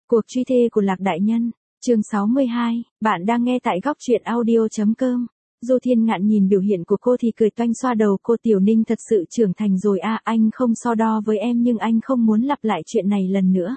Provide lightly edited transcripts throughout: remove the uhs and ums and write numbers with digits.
Cuộc truy thê của Lạc Đại Nhân, chương 62, bạn đang nghe tại góc truyện audio.com. Du Thiên Ngạn nhìn biểu hiện của cô thì cười toanh xoa đầu cô. Tiểu Ninh thật sự trưởng thành rồi à, anh không so đo với em nhưng anh không muốn lặp lại chuyện này lần nữa.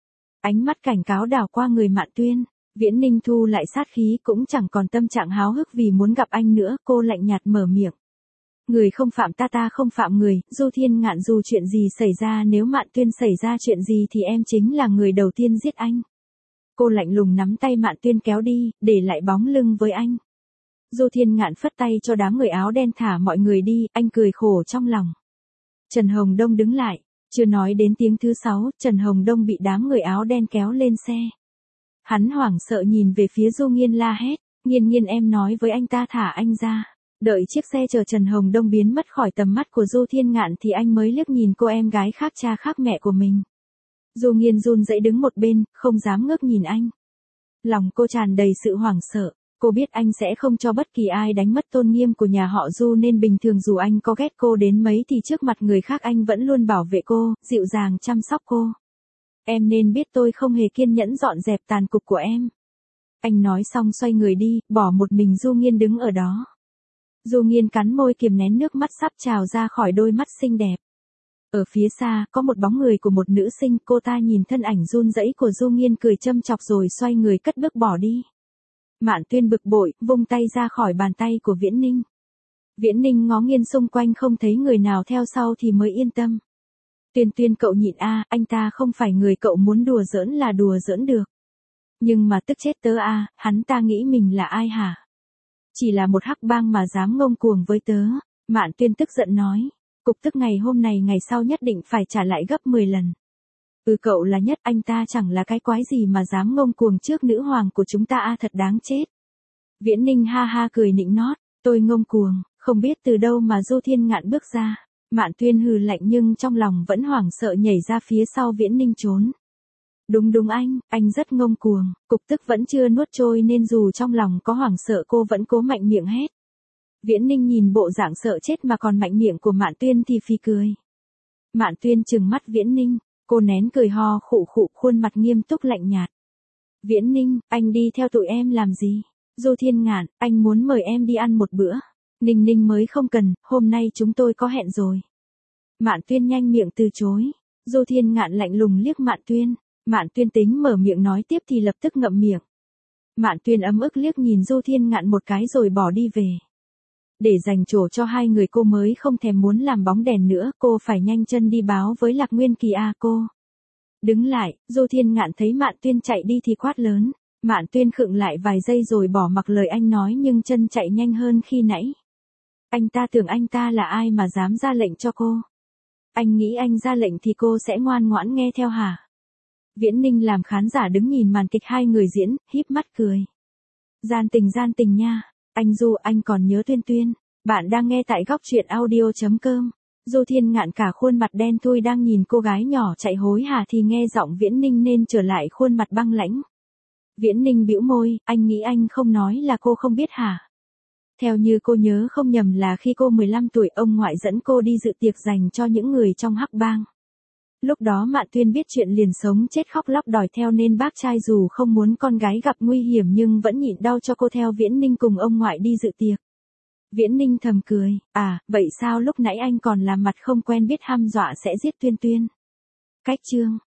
Ánh mắt cảnh cáo đảo qua người Mạn Tuyên, Viễn Ninh thu lại sát khí cũng chẳng còn tâm trạng háo hức vì muốn gặp anh nữa. Cô lạnh nhạt mở miệng. Người không phạm ta, ta không phạm người. Du Thiên Ngạn, dù chuyện gì xảy ra, nếu Mạn Tuyên xảy ra chuyện gì thì em chính là người đầu tiên giết anh. Cô lạnh lùng nắm tay Mạn Tuyên kéo đi, để lại bóng lưng với anh. Du Thiên Ngạn phất tay cho đám người áo đen thả mọi người đi, anh cười khổ trong lòng. Trần Hồng Đông đứng lại, chưa nói đến tiếng thứ 6, Trần Hồng Đông bị đám người áo đen kéo lên xe. Hắn hoảng sợ nhìn về phía Du Nghiên la hét, Nghiên Nghiên, em nói với anh ta thả anh ra. Đợi chiếc xe chở Trần Hồng Đông biến mất khỏi tầm mắt của Du Thiên Ngạn thì anh mới liếc nhìn cô em gái khác cha khác mẹ của mình. Du Nghiên run rẩy đứng một bên, không dám ngước nhìn anh. Lòng cô tràn đầy sự hoảng sợ, cô biết anh sẽ không cho bất kỳ ai đánh mất tôn nghiêm của nhà họ Du nên bình thường dù anh có ghét cô đến mấy thì trước mặt người khác anh vẫn luôn bảo vệ cô, dịu dàng chăm sóc cô. Em nên biết tôi không hề kiên nhẫn dọn dẹp tàn cục của em. Anh nói xong xoay người đi, bỏ một mình Du Nghiên đứng ở đó. Du Nghiên cắn môi kiềm nén nước mắt sắp trào ra khỏi đôi mắt xinh đẹp. Ở phía xa, có một bóng người của một nữ sinh, cô ta nhìn thân ảnh run rẩy của Du Nghiên cười châm chọc rồi xoay người cất bước bỏ đi. Mạn Tuyên bực bội, vung tay ra khỏi bàn tay của Viễn Ninh. Viễn Ninh ngó nghiêng xung quanh không thấy người nào theo sau thì mới yên tâm. Tuyên Tuyên, cậu nhịn a, anh ta không phải người cậu muốn đùa giỡn là đùa giỡn được. Nhưng mà tức chết tớ a, hắn ta nghĩ mình là ai hả? Chỉ là một hắc bang mà dám ngông cuồng với tớ. Mạn Tuyên tức giận nói. Cục tức ngày hôm này ngày sau nhất định phải trả lại gấp 10 lần. Cậu là nhất, anh ta chẳng là cái quái gì mà dám ngông cuồng trước nữ hoàng của chúng ta a, thật đáng chết. Viễn Ninh ha ha cười nịnh nót, tôi ngông cuồng, không biết từ đâu mà Du Thiên Ngạn bước ra. Mạn Tuyên hừ lạnh nhưng trong lòng vẫn hoảng sợ nhảy ra phía sau Viễn Ninh trốn. Đúng anh rất ngông cuồng, cục tức vẫn chưa nuốt trôi nên dù trong lòng có hoảng sợ cô vẫn cố mạnh miệng hét. Viễn Ninh nhìn bộ dạng sợ chết mà còn mạnh miệng của Mạn Tuyên thì phì cười. Mạn Tuyên trừng mắt Viễn Ninh, cô nén cười ho khụ khụ, khuôn mặt nghiêm túc lạnh nhạt. Viễn Ninh, anh đi theo tụi em làm gì? Du Thiên Ngạn, anh muốn mời em đi ăn một bữa. Ninh Ninh mới không cần, hôm nay chúng tôi có hẹn rồi. Mạn Tuyên nhanh miệng từ chối. Du Thiên Ngạn lạnh lùng liếc Mạn Tuyên. Mạn Tuyên tính mở miệng nói tiếp thì lập tức ngậm miệng. Mạn Tuyên ấm ức liếc nhìn Du Thiên Ngạn một cái rồi bỏ đi về. Để dành chỗ cho hai người cô mới không thèm muốn làm bóng đèn nữa, cô phải nhanh chân đi báo với Lạc Nguyên Kỳ a cô. Đứng lại, Du Thiên Ngạn thấy Mạn Tuyên chạy đi thì quát lớn. Mạn Tuyên khựng lại vài giây rồi bỏ mặc lời anh nói nhưng chân chạy nhanh hơn khi nãy. Anh ta tưởng anh ta là ai mà dám ra lệnh cho cô? Anh nghĩ anh ra lệnh thì cô sẽ ngoan ngoãn nghe theo hả? Viễn Ninh làm khán giả đứng nhìn màn kịch hai người diễn, híp mắt cười. Gian tình nha. Anh Du, anh còn nhớ Tuyên Tuyên. Bạn đang nghe tại góc truyện audio.com. Du Thiên Ngạn cả khuôn mặt đen thui đang nhìn cô gái nhỏ chạy hối hả thì nghe giọng Viễn Ninh nên trở lại khuôn mặt băng lãnh. Viễn Ninh bĩu môi, anh nghĩ anh không nói là cô không biết hả? Theo như cô nhớ không nhầm là khi cô 15 tuổi ông ngoại dẫn cô đi dự tiệc dành cho những người trong hắc bang. Lúc đó Mạn Tuyên biết chuyện liền sống chết khóc lóc đòi theo nên bác trai dù không muốn con gái gặp nguy hiểm nhưng vẫn nhịn đau cho cô theo Viễn Ninh cùng ông ngoại đi dự tiệc. Viễn Ninh thầm cười, à, vậy sao lúc nãy anh còn làm mặt không quen biết hăm dọa sẽ giết Tuyên Tuyên? Cách chương